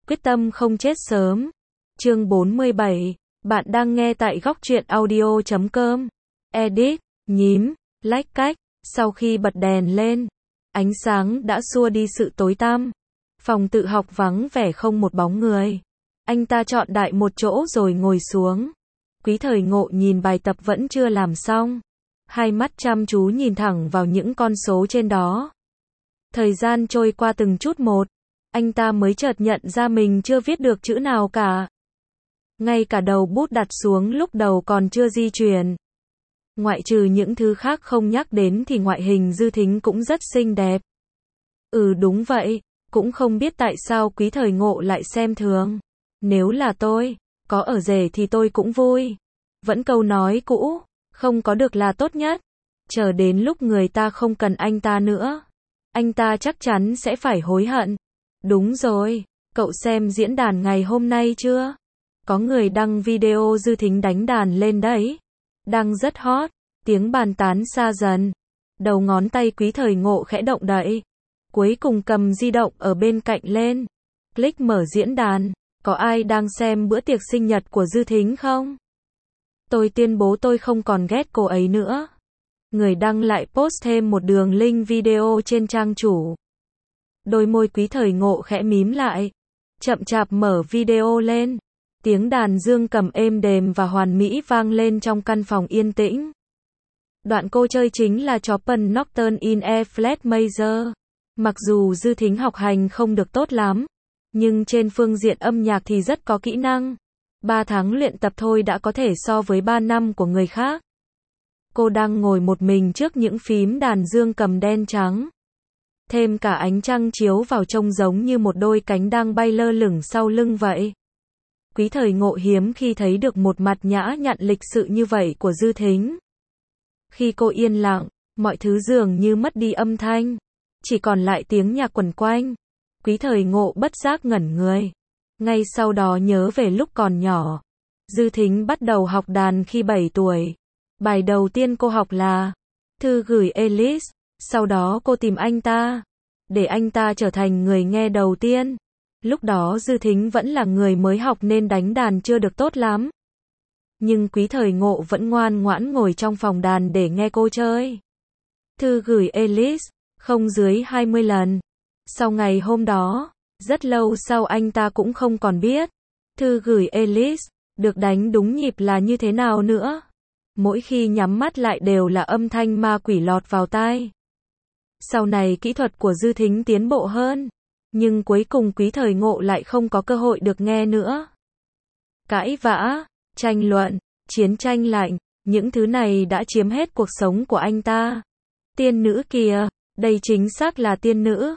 Quyết tâm không chết sớm. Chương 47. Bạn đang nghe tại góc truyện audio.com. Edit, nhím, lách cách. Sau khi bật đèn lên, ánh sáng đã xua đi sự tối tăm. Phòng tự học vắng vẻ không một bóng người. Anh ta chọn đại một chỗ rồi ngồi xuống. Quý Thời Ngộ nhìn bài tập vẫn chưa làm xong. Hai mắt chăm chú nhìn thẳng vào những con số trên đó. Thời gian trôi qua từng chút một. Anh ta mới chợt nhận ra mình chưa viết được chữ nào cả. Ngay cả đầu bút đặt xuống lúc đầu còn chưa di chuyển. Ngoại trừ những thứ khác không nhắc đến thì ngoại hình Dư Thính cũng rất xinh đẹp. Đúng vậy, cũng không biết tại sao Quý Thời Ngộ lại xem thường. Nếu là tôi, có ở rể thì tôi cũng vui. Vẫn câu nói cũ, không có được là tốt nhất. Chờ đến lúc người ta không cần anh ta nữa, anh ta chắc chắn sẽ phải hối hận. Đúng rồi, cậu xem diễn đàn ngày hôm nay chưa? Có người đăng video Dư Thính đánh đàn lên đấy. Đang rất hot, tiếng bàn tán xa dần. Đầu ngón tay Quý Thời Ngộ khẽ động đậy. Cuối cùng cầm di động ở bên cạnh lên. Click mở diễn đàn. Có ai đang xem bữa tiệc sinh nhật của Dư Thính không? Tôi tuyên bố tôi không còn ghét cô ấy nữa. Người đăng lại post thêm một đường link video trên trang chủ. Đôi môi Quý Thời Ngộ khẽ mím lại. Chậm chạp mở video lên. Tiếng đàn dương cầm êm đềm và hoàn mỹ vang lên trong căn phòng yên tĩnh. Đoạn cô chơi chính là Chopin Nocturne in E flat major. Mặc dù Dư Thính học hành không được tốt lắm, nhưng trên phương diện âm nhạc thì rất có kỹ năng. 3 tháng luyện tập thôi đã có thể so với 3 năm của người khác. Cô đang ngồi một mình trước những phím đàn dương cầm đen trắng. Thêm cả ánh trăng chiếu vào trông giống như một đôi cánh đang bay lơ lửng sau lưng vậy. Quý Thời Ngộ hiếm khi thấy được một mặt nhã nhặn lịch sự như vậy của Dư Thính. Khi cô yên lặng, mọi thứ dường như mất đi âm thanh. Chỉ còn lại tiếng nhạc quẩn quanh. Quý Thời Ngộ bất giác ngẩn người. Ngay sau đó nhớ về lúc còn nhỏ. Dư Thính bắt đầu học đàn khi 7 tuổi. Bài đầu tiên cô học là Thư gửi Alice. Sau đó cô tìm anh ta, để anh ta trở thành người nghe đầu tiên. Lúc đó Dư Thính vẫn là người mới học nên đánh đàn chưa được tốt lắm. Nhưng Quý Thời Ngộ vẫn ngoan ngoãn ngồi trong phòng đàn để nghe cô chơi. Thư gửi Alice, không dưới 20 lần. Sau ngày hôm đó, rất lâu sau anh ta cũng không còn biết Thư gửi Alice được đánh đúng nhịp là như thế nào nữa. Mỗi khi nhắm mắt lại đều là âm thanh ma quỷ lọt vào tai. Sau này kỹ thuật của Dư Thính tiến bộ hơn, nhưng cuối cùng Quý Thời Ngộ lại không có cơ hội được nghe nữa. Cãi vã, tranh luận, chiến tranh lạnh, những thứ này đã chiếm hết cuộc sống của anh ta. Tiên nữ kìa, đây chính xác là tiên nữ.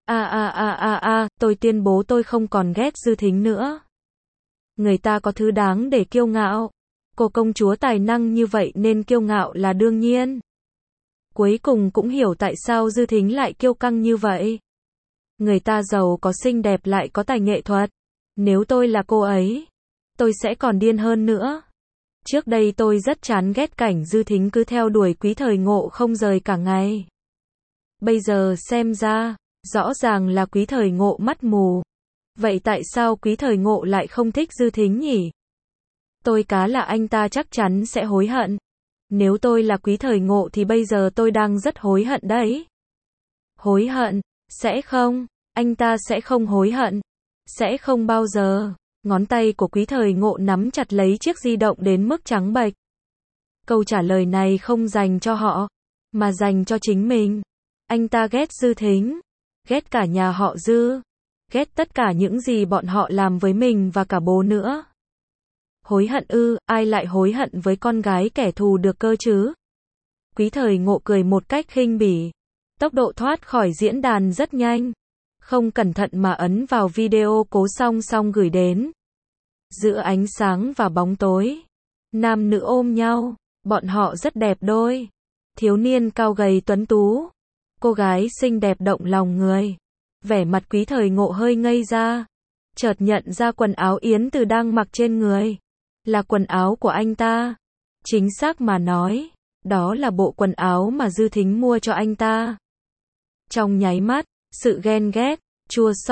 Tôi tuyên bố tôi không còn ghét Dư Thính nữa. Người ta có thứ đáng để kiêu ngạo. Cô công chúa tài năng như vậy nên kiêu ngạo là đương nhiên. Cuối cùng cũng hiểu tại sao Dư Thính lại kiêu căng như vậy. Người ta giàu có xinh đẹp lại có tài nghệ thuật. Nếu tôi là cô ấy, tôi sẽ còn điên hơn nữa. Trước đây tôi rất chán ghét cảnh Dư Thính cứ theo đuổi Quý Thời Ngộ không rời cả ngày. Bây giờ xem ra, rõ ràng là Quý Thời Ngộ mắt mù. Vậy tại sao Quý Thời Ngộ lại không thích Dư Thính nhỉ? Tôi cá là anh ta chắc chắn sẽ hối hận. Nếu tôi là Quý Thời Ngộ thì bây giờ tôi đang rất hối hận đấy. Hối hận? Sẽ không, anh ta sẽ không hối hận. Sẽ không bao giờ. Ngón tay của Quý Thời Ngộ nắm chặt lấy chiếc di động đến mức trắng bệch. Câu trả lời này không dành cho họ, mà dành cho chính mình. Anh ta ghét Dư Thính, ghét cả nhà họ Dư, ghét tất cả những gì bọn họ làm với mình và cả bố nữa. Hối hận ư? Ai lại hối hận với con gái kẻ thù được cơ chứ? Quý Thời Ngộ cười một cách khinh bỉ. Tốc độ thoát khỏi diễn đàn rất nhanh. Không cẩn thận mà ấn vào video cố song gửi đến. Giữa ánh sáng và bóng tối, nam nữ ôm nhau, bọn họ rất đẹp đôi. Thiếu niên cao gầy tuấn tú, cô gái xinh đẹp động lòng người. Vẻ mặt Quý Thời Ngộ hơi ngây ra, chợt nhận ra quần áo Yến Từ đang mặc trên người là quần áo của anh ta. Chính xác mà nói, đó là bộ quần áo mà Dư Thính mua cho anh ta. Trong nháy mắt, sự ghen ghét, chua xót,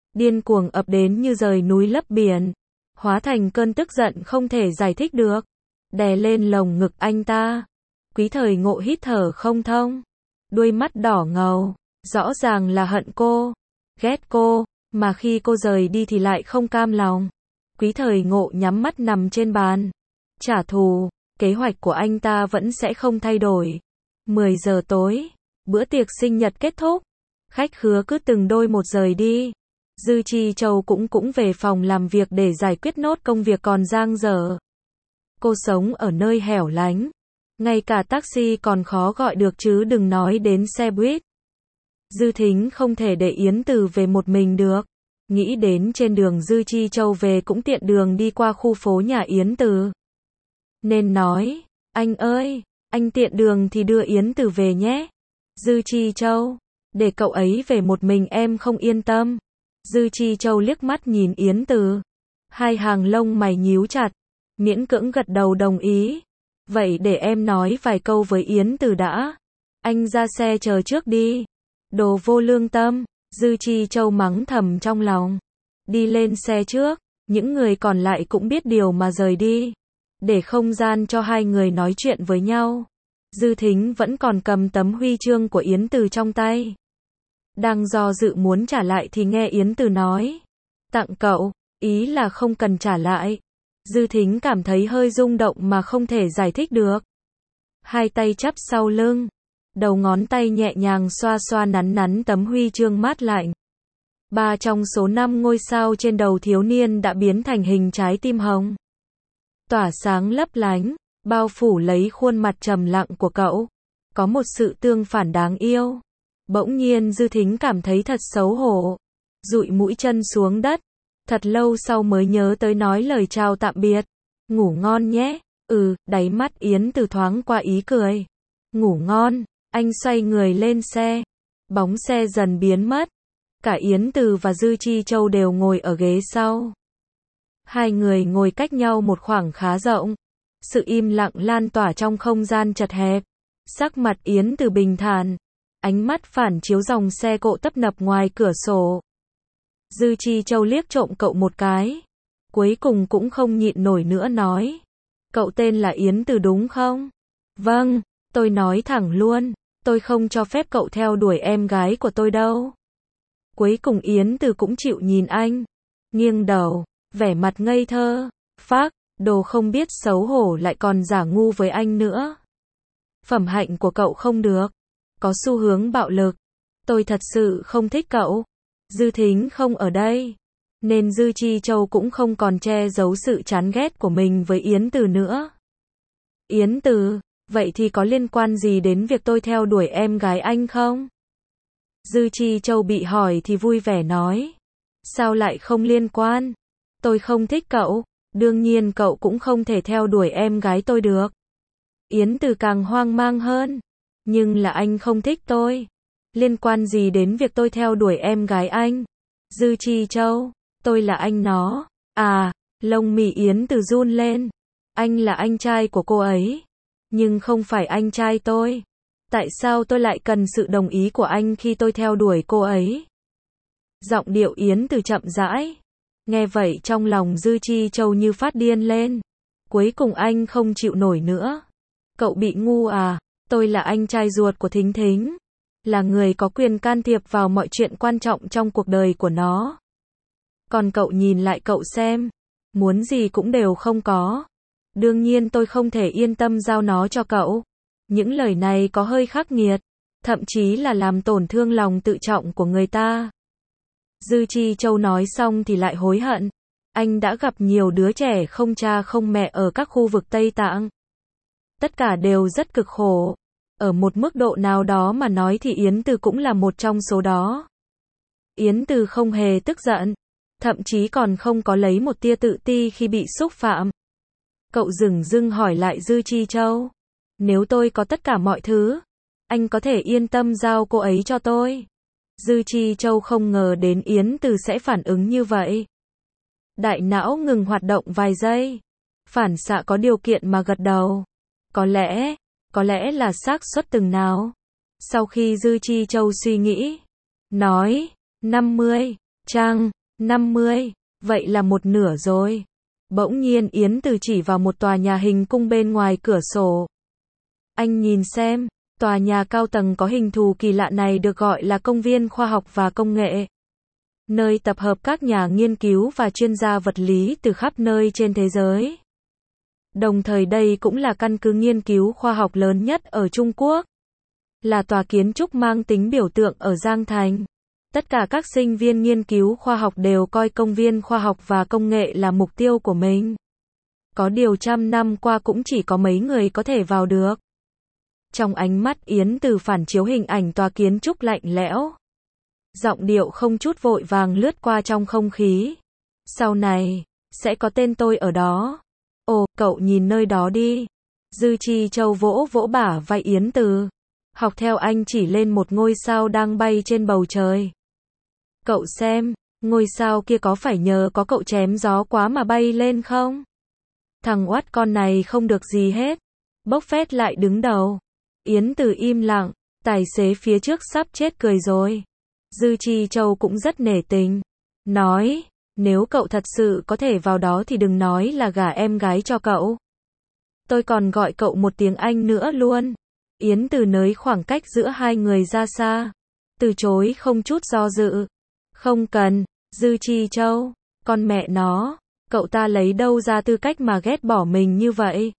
điên cuồng ập đến như dời núi lấp biển, hóa thành cơn tức giận không thể giải thích được, đè lên lồng ngực anh ta. Quý Thời Ngộ hít thở không thông, đuôi mắt đỏ ngầu, rõ ràng là hận cô, ghét cô, mà khi cô rời đi thì lại không cam lòng. Quý Thời Ngộ nhắm mắt nằm trên bàn, trả thù, kế hoạch của anh ta vẫn sẽ không thay đổi. 10 giờ tối, bữa tiệc sinh nhật kết thúc, khách khứa cứ từng đôi một rời đi. Dư Chi Châu cũng về phòng làm việc để giải quyết nốt công việc còn dang dở. Cô sống ở nơi hẻo lánh, ngay cả taxi còn khó gọi được chứ đừng nói đến xe buýt. Dư Thính không thể để Yến Từ về một mình được. Nghĩ đến trên đường Dư Chi Châu về cũng tiện đường đi qua khu phố nhà Yến Từ, nên nói, anh ơi, anh tiện đường thì đưa Yến Từ về nhé. Dư Chi Châu, để cậu ấy về một mình em không yên tâm. Dư Chi Châu liếc mắt nhìn Yến Từ, hai hàng lông mày nhíu chặt, miễn cưỡng gật đầu đồng ý. Vậy để em nói vài câu với Yến Từ đã. Anh ra xe chờ trước đi. Đồ vô lương tâm, Dư Chi Châu mắng thầm trong lòng. Đi lên xe trước, những người còn lại cũng biết điều mà rời đi, để không gian cho hai người nói chuyện với nhau. Dư Thính vẫn còn cầm tấm huy chương của Yến Từ trong tay. Đang do dự muốn trả lại thì nghe Yến Từ nói, tặng cậu, ý là không cần trả lại. Dư Thính cảm thấy hơi rung động mà không thể giải thích được. Hai tay chắp sau lưng, đầu ngón tay nhẹ nhàng xoa xoa nắn nắn tấm huy chương mát lạnh. 3 trong số 5 ngôi sao trên đầu thiếu niên đã biến thành hình trái tim hồng, tỏa sáng lấp lánh, bao phủ lấy khuôn mặt trầm lặng của cậu. Có một sự tương phản đáng yêu. Bỗng nhiên Dư Thính cảm thấy thật xấu hổ, dụi mũi chân xuống đất. Thật lâu sau mới nhớ tới nói lời chào tạm biệt. Ngủ ngon nhé. Đáy mắt Yến Từ thoáng qua ý cười. Ngủ ngon. Anh xoay người lên xe. Bóng xe dần biến mất. Cả Yến Từ và Dư Chi Châu đều ngồi ở ghế sau. Hai người ngồi cách nhau một khoảng khá rộng. Sự im lặng lan tỏa trong không gian chật hẹp. Sắc mặt Yến Từ bình thản, ánh mắt phản chiếu dòng xe cộ tấp nập ngoài cửa sổ. Dư Chi Châu liếc trộm cậu một cái, cuối cùng cũng không nhịn nổi nữa nói, cậu tên là Yến Từ đúng không? Vâng, tôi nói thẳng luôn, tôi không cho phép cậu theo đuổi em gái của tôi đâu. Cuối cùng Yến Từ cũng chịu nhìn anh, nghiêng đầu, vẻ mặt ngây thơ, phác, đồ không biết xấu hổ lại còn giả ngu với anh nữa. Phẩm hạnh của cậu không được, có xu hướng bạo lực. Tôi thật sự không thích cậu. Dư Thính không ở đây, nên Dư Chi Châu cũng không còn che giấu sự chán ghét của mình với Yến Từ nữa. Yến Từ, vậy thì có liên quan gì đến việc tôi theo đuổi em gái anh không? Dư Chi Châu bị hỏi thì vui vẻ nói, sao lại không liên quan? Tôi không thích cậu, đương nhiên cậu cũng không thể theo đuổi em gái tôi được. Yến Từ càng hoang mang hơn, nhưng là anh không thích tôi. Liên quan gì đến việc tôi theo đuổi em gái anh? Dư Chi Châu, tôi là anh nó. À, lông mì Yến Từ run lên. Anh là anh trai của cô ấy, nhưng không phải anh trai tôi. Tại sao tôi lại cần sự đồng ý của anh khi tôi theo đuổi cô ấy? Giọng điệu Yến Từ chậm rãi. Nghe vậy trong lòng Dư Chi Châu như phát điên lên. Cuối cùng anh không chịu nổi nữa. Cậu bị ngu à? Tôi là anh trai ruột của Thính Thính, là người có quyền can thiệp vào mọi chuyện quan trọng trong cuộc đời của nó. Còn cậu nhìn lại cậu xem, muốn gì cũng đều không có. Đương nhiên tôi không thể yên tâm giao nó cho cậu. Những lời này có hơi khắc nghiệt, thậm chí là làm tổn thương lòng tự trọng của người ta. Dư Chi Châu nói xong thì lại hối hận. Anh đã gặp nhiều đứa trẻ không cha không mẹ ở các khu vực Tây Tạng. Tất cả đều rất cực khổ. Ở một mức độ nào đó mà nói thì Yến Từ cũng là một trong số đó. Yến Từ không hề tức giận, thậm chí còn không có lấy một tia tự ti khi bị xúc phạm. Cậu dửng dưng hỏi lại Dư Chi Châu, nếu tôi có tất cả mọi thứ, anh có thể yên tâm giao cô ấy cho tôi. Dư Chi Châu không ngờ đến Yến Từ sẽ phản ứng như vậy. Đại não ngừng hoạt động vài giây, phản xạ có điều kiện mà gật đầu. Có lẽ là xác suất từng nào. Sau khi Dư Chi Châu suy nghĩ, nói, 50, chăng? 50, vậy là một nửa rồi. Bỗng nhiên Yến Từ chỉ vào một tòa nhà hình cung bên ngoài cửa sổ. Anh nhìn xem, tòa nhà cao tầng có hình thù kỳ lạ này được gọi là Công viên Khoa học và Công nghệ. Nơi tập hợp các nhà nghiên cứu và chuyên gia vật lý từ khắp nơi trên thế giới. Đồng thời đây cũng là căn cứ nghiên cứu khoa học lớn nhất ở Trung Quốc. Là tòa kiến trúc mang tính biểu tượng ở Giang Thành. Tất cả các sinh viên nghiên cứu khoa học đều coi Công viên Khoa học và Công nghệ là mục tiêu của mình. Có điều trăm năm qua cũng chỉ có mấy người có thể vào được. Trong ánh mắt Yến Từ phản chiếu hình ảnh tòa kiến trúc lạnh lẽo. Giọng điệu không chút vội vàng lướt qua trong không khí. Sau này, sẽ có tên tôi ở đó. Ồ, cậu nhìn nơi đó đi. Dư Chi Châu vỗ vỗ bả vai Yến Từ. Học theo anh chỉ lên một ngôi sao đang bay trên bầu trời. Cậu xem, ngôi sao kia có phải nhờ có cậu chém gió quá mà bay lên không? Thằng oát con này không được gì hết. Bốc phét lại đứng đầu. Yến Từ im lặng, tài xế phía trước sắp chết cười rồi. Dư Chi Châu cũng rất nể tình. Nói, nếu cậu thật sự có thể vào đó thì đừng nói là gả em gái cho cậu. Tôi còn gọi cậu một tiếng anh nữa luôn. Yến Từ nới khoảng cách giữa hai người ra xa. Từ chối không chút do dự. Không cần, Dư Chi Châu. Con mẹ nó, cậu ta lấy đâu ra tư cách mà ghét bỏ mình như vậy?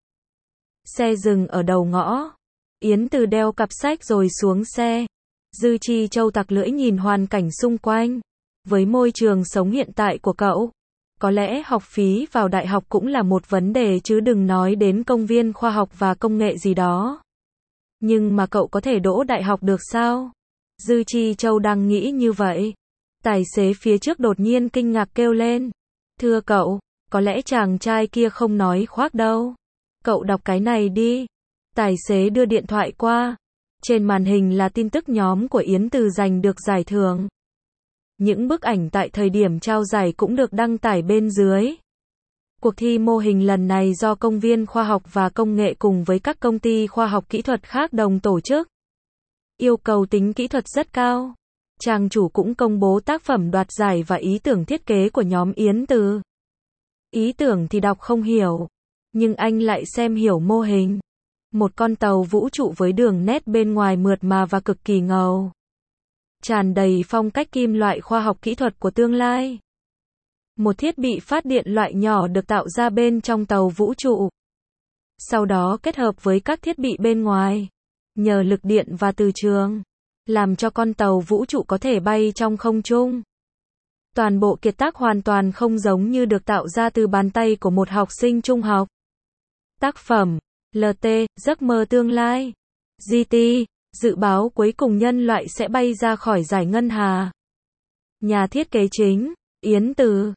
Xe dừng ở đầu ngõ. Yến Từ đeo cặp sách rồi xuống xe. Dư Chi Châu tặc lưỡi nhìn hoàn cảnh xung quanh. Với môi trường sống hiện tại của cậu, có lẽ học phí vào đại học cũng là một vấn đề chứ đừng nói đến công viên khoa học và công nghệ gì đó. Nhưng mà cậu có thể đỗ đại học được sao? Dư Chi Châu đang nghĩ như vậy. Tài xế phía trước đột nhiên kinh ngạc kêu lên. Thưa cậu, có lẽ chàng trai kia không nói khoác đâu. Cậu đọc cái này đi. Tài xế đưa điện thoại qua. Trên màn hình là tin tức nhóm của Yến Từ giành được giải thưởng. Những bức ảnh tại thời điểm trao giải cũng được đăng tải bên dưới. Cuộc thi mô hình lần này do Công viên Khoa học và Công nghệ cùng với các công ty khoa học kỹ thuật khác đồng tổ chức. Yêu cầu tính kỹ thuật rất cao. Trang chủ cũng công bố tác phẩm đoạt giải và ý tưởng thiết kế của nhóm Yến Từ. Ý tưởng thì đọc không hiểu, nhưng anh lại xem hiểu mô hình. Một con tàu vũ trụ với đường nét bên ngoài mượt mà và cực kỳ ngầu. Tràn đầy phong cách kim loại khoa học kỹ thuật của tương lai. Một thiết bị phát điện loại nhỏ được tạo ra bên trong tàu vũ trụ. Sau đó kết hợp với các thiết bị bên ngoài. Nhờ lực điện và từ trường. Làm cho con tàu vũ trụ có thể bay trong không trung. Toàn bộ kiệt tác hoàn toàn không giống như được tạo ra từ bàn tay của một học sinh trung học. Tác phẩm LT, giấc mơ tương lai. GT, dự báo cuối cùng nhân loại sẽ bay ra khỏi giải ngân hà. Nhà thiết kế chính, Yến Từ.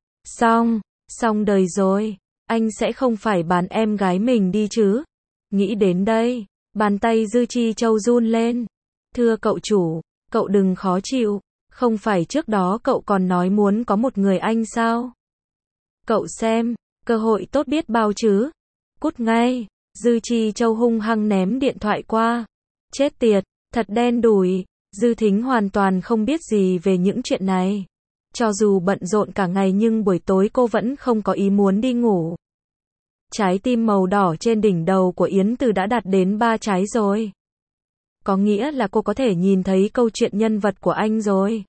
Xong đời rồi. Anh sẽ không phải bán em gái mình đi chứ? Nghĩ đến đây, bàn tay Dư Chi Châu run lên. Thưa cậu chủ, cậu đừng khó chịu. Không phải trước đó cậu còn nói muốn có một người anh sao? Cậu xem, cơ hội tốt biết bao chứ? Cút ngay. Dư Chi Châu hung hăng ném điện thoại qua. Chết tiệt, thật đen đủi. Dư Thính hoàn toàn không biết gì về những chuyện này. Cho dù bận rộn cả ngày nhưng buổi tối cô vẫn không có ý muốn đi ngủ. Trái tim màu đỏ trên đỉnh đầu của Yến Từ đã đạt đến 3 trái rồi. Có nghĩa là cô có thể nhìn thấy câu chuyện nhân vật của anh rồi.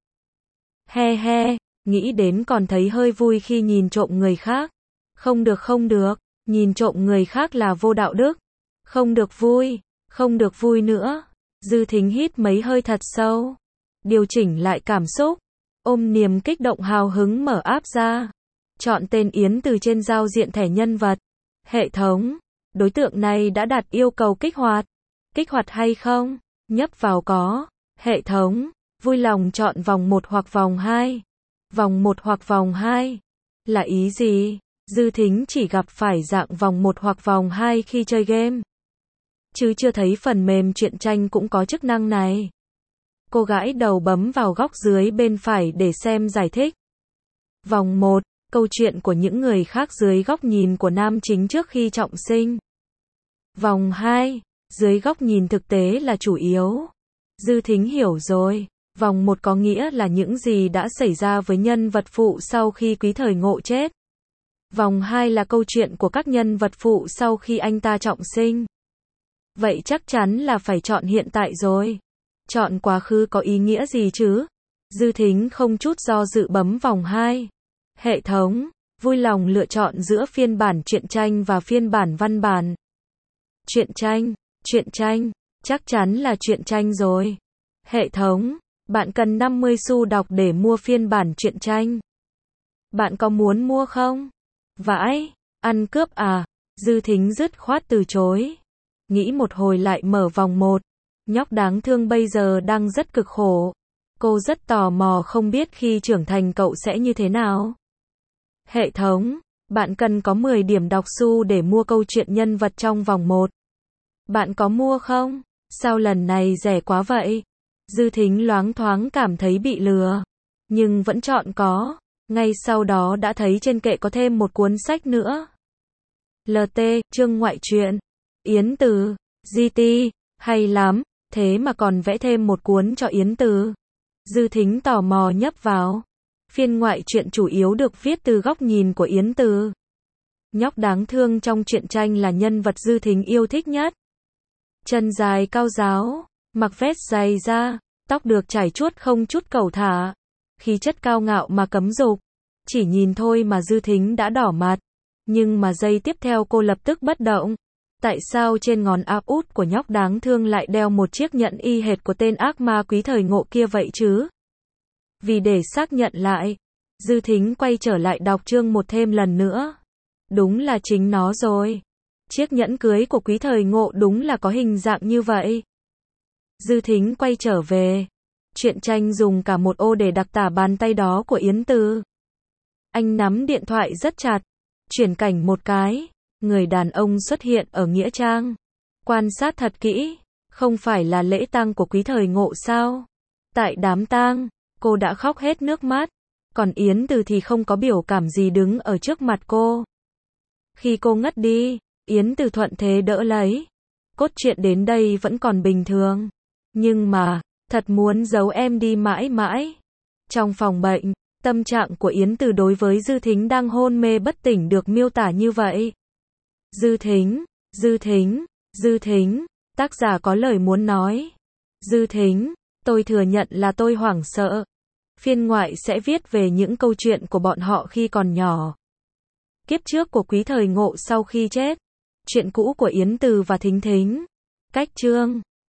He, nghĩ đến còn thấy hơi vui khi nhìn trộm người khác. Không được, nhìn trộm người khác là vô đạo đức. Không được vui nữa. Dư Thính hít mấy hơi thật sâu. Điều chỉnh lại cảm xúc. Ôm niềm kích động hào hứng mở app ra. Chọn tên Yến Từ trên giao diện thẻ nhân vật. Hệ thống. Đối tượng này đã đặt yêu cầu kích hoạt. Kích hoạt hay không? Nhấp vào có. Hệ thống. Vui lòng chọn vòng 1 hoặc vòng 2. Vòng 1 hoặc vòng 2. Là ý gì? Dư Thính chỉ gặp phải dạng vòng 1 hoặc vòng 2 khi chơi game. Chứ chưa thấy phần mềm truyện tranh cũng có chức năng này. Cô gãi đầu bấm vào góc dưới bên phải để xem giải thích. Vòng 1, câu chuyện của những người khác dưới góc nhìn của nam chính trước khi trọng sinh. Vòng 2, dưới góc nhìn thực tế là chủ yếu. Dư Thính hiểu rồi. Vòng 1 có nghĩa là những gì đã xảy ra với nhân vật phụ sau khi Quý Thời Ngộ chết. Vòng 2 là câu chuyện của các nhân vật phụ sau khi anh ta trọng sinh. Vậy chắc chắn là phải chọn hiện tại rồi. Chọn quá khứ có ý nghĩa gì chứ? Dư Thính không chút do dự bấm vòng 2. Hệ thống, vui lòng lựa chọn giữa phiên bản truyện tranh và phiên bản văn bản. Truyện tranh, chắc chắn là truyện tranh rồi. Hệ thống, bạn cần 50 xu đọc để mua phiên bản truyện tranh. Bạn có muốn mua không? Vãi, ăn cướp à? Dư Thính dứt khoát từ chối. Nghĩ một hồi lại mở vòng 1. Nhóc đáng thương bây giờ đang rất cực khổ. Cô rất tò mò không biết khi trưởng thành cậu sẽ như thế nào. Hệ thống, bạn cần có 10 điểm đọc xu để mua câu chuyện nhân vật trong vòng 1. Bạn có mua không? Sao lần này rẻ quá vậy? Dư Thính loáng thoáng cảm thấy bị lừa. Nhưng vẫn chọn có. Ngay sau đó đã thấy trên kệ có thêm một cuốn sách nữa. LT, chương ngoại truyện. Yến Từ, GT, hay lắm, thế mà còn vẽ thêm một cuốn cho Yến Từ. Dư Thính tò mò nhấp vào. Phiên ngoại truyện chủ yếu được viết từ góc nhìn của Yến Từ. Nhóc đáng thương trong truyện tranh là nhân vật Dư Thính yêu thích nhất. Chân dài cao ráo, mặc vest dày da, tóc được trải chuốt không chút cẩu thả. Khí chất cao ngạo mà cấm dục. Chỉ nhìn thôi mà Dư Thính đã đỏ mặt. Nhưng mà giây tiếp theo cô lập tức bất động. Tại sao trên ngón áp út của nhóc đáng thương lại đeo một chiếc nhẫn y hệt của tên ác ma Quý Thời Ngộ kia vậy chứ? Vì để xác nhận lại, Dư Thính quay trở lại đọc chương 1 thêm lần nữa. Đúng là chính nó rồi. Chiếc nhẫn cưới của Quý Thời Ngộ đúng là có hình dạng như vậy. Dư Thính quay trở về. Truyện tranh dùng cả một ô để đặc tả bàn tay đó của Yến Từ. Anh nắm điện thoại rất chặt. Chuyển cảnh một cái. Người đàn ông xuất hiện ở nghĩa trang. Quan sát thật kỹ. Không phải là lễ tang của Quý Thời Ngộ sao? Tại đám tang, cô đã khóc hết nước mắt. Còn Yến Từ thì không có biểu cảm gì đứng ở trước mặt cô. Khi cô ngất đi, Yến Từ thuận thế đỡ lấy. Cốt truyện đến đây vẫn còn bình thường. Nhưng mà, thật muốn giấu em đi mãi mãi. Trong phòng bệnh, tâm trạng của Yến Từ đối với Dư Thính đang hôn mê bất tỉnh được miêu tả như vậy. Dư Thính, tác giả có lời muốn nói. Dư Thính, tôi thừa nhận là tôi hoảng sợ. Phiên ngoại sẽ viết về những câu chuyện của bọn họ khi còn nhỏ. Kiếp trước của Quý Thời Ngộ sau khi chết. Chuyện cũ của Yến Từ và Thính Thính. Cách chương